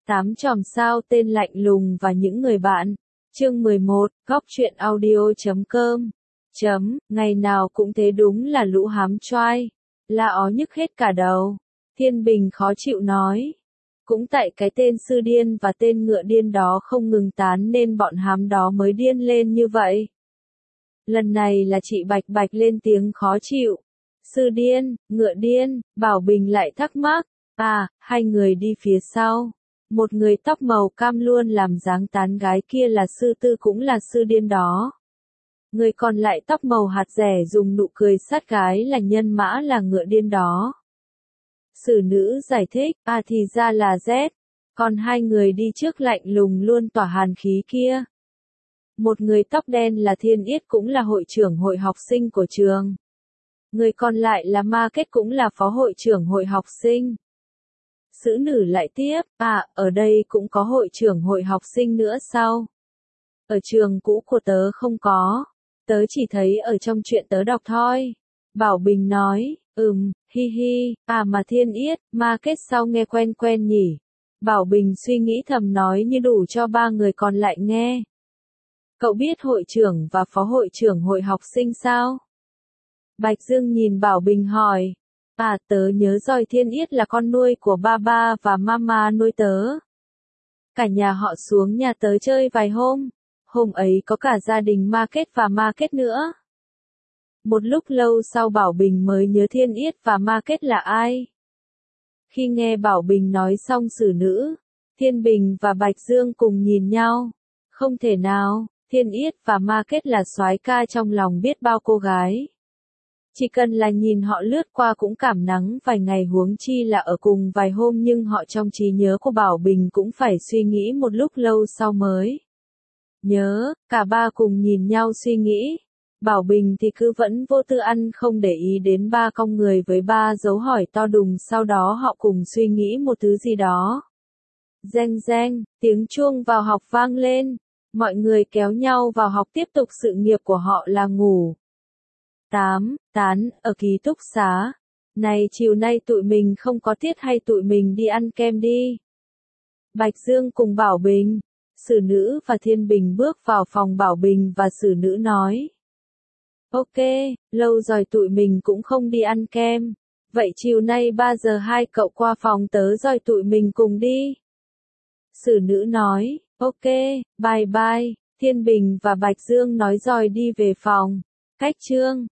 8 chòm sao tên lạnh lùng và những người bạn. Chương 11, góc truyện audio.com. Ngày nào cũng thế, đúng là lũ hám choai. La ó nhức hết cả đầu. Thiên Bình khó chịu nói. Cũng tại cái tên sư điên và tên ngựa điên đó không ngừng tán nên bọn hám đó mới điên lên như vậy. Lần này là chị Bạch Bạch lên tiếng khó chịu. Sư điên, ngựa điên, Bảo Bình lại thắc mắc. À, hai người đi phía sau. Một người tóc màu cam luôn làm dáng tán gái kia là sư tư, cũng là sư điên đó. Người còn lại tóc màu hạt rẻ dùng nụ cười sát gái là nhân mã, là ngựa điên đó. Sử nữ giải thích, à thì ra là Z. Còn hai người đi trước lạnh lùng luôn tỏa hàn khí kia. Một người tóc đen là Thiên Yết, cũng là hội trưởng hội học sinh của trường. Người còn lại là Ma Kết, cũng là phó hội trưởng hội học sinh. Sử nữ lại tiếp, à, ở đây cũng có hội trưởng hội học sinh nữa sao? Ở trường cũ của tớ không có. Tớ chỉ thấy ở trong chuyện tớ đọc thôi. Bảo Bình nói, hi hi, à mà Thiên Yết, Ma Kết sao nghe quen quen nhỉ? Bảo Bình suy nghĩ thầm nói như đủ cho ba người còn lại nghe. Cậu biết hội trưởng và phó hội trưởng hội học sinh sao? Bạch Dương nhìn Bảo Bình hỏi. À, tớ nhớ rồi, Thiên Yết là con nuôi của ba và mama nuôi tớ. Cả nhà họ xuống nhà tớ chơi vài hôm. Hôm ấy có cả gia đình Ma Kết và Ma Kết nữa. Một lúc lâu sau Bảo Bình mới nhớ Thiên Yết và Ma Kết là ai. Khi nghe Bảo Bình nói xong, Sử nữ, Thiên Bình và Bạch Dương cùng nhìn nhau. Không thể nào, Thiên Yết và Ma Kết là soái ca trong lòng biết bao cô gái. Chỉ cần là nhìn họ lướt qua cũng cảm nắng vài ngày, huống chi là ở cùng vài hôm, nhưng họ trong trí nhớ của Bảo Bình cũng phải suy nghĩ một lúc lâu sau mới nhớ. Cả ba cùng nhìn nhau suy nghĩ. Bảo Bình thì cứ vẫn vô tư ăn không để ý đến ba cong người với ba dấu hỏi to đùng, sau đó họ cùng suy nghĩ một thứ gì đó. Reng reng, tiếng chuông vào học vang lên. Mọi người kéo nhau vào học tiếp tục sự nghiệp của họ là ngủ. Tán, ở ký túc xá. Này, chiều nay tụi mình không có tiết hay tụi mình đi ăn kem đi? Bạch Dương cùng Bảo Bình, Sử nữ và Thiên Bình bước vào phòng Bảo Bình và Sử nữ nói. Ok, lâu rồi tụi mình cũng không đi ăn kem. Vậy chiều nay 3 giờ hai cậu qua phòng tớ rồi tụi mình cùng đi. Sử nữ nói, ok, bye bye. Thiên Bình và Bạch Dương nói rồi đi về phòng. Cách chương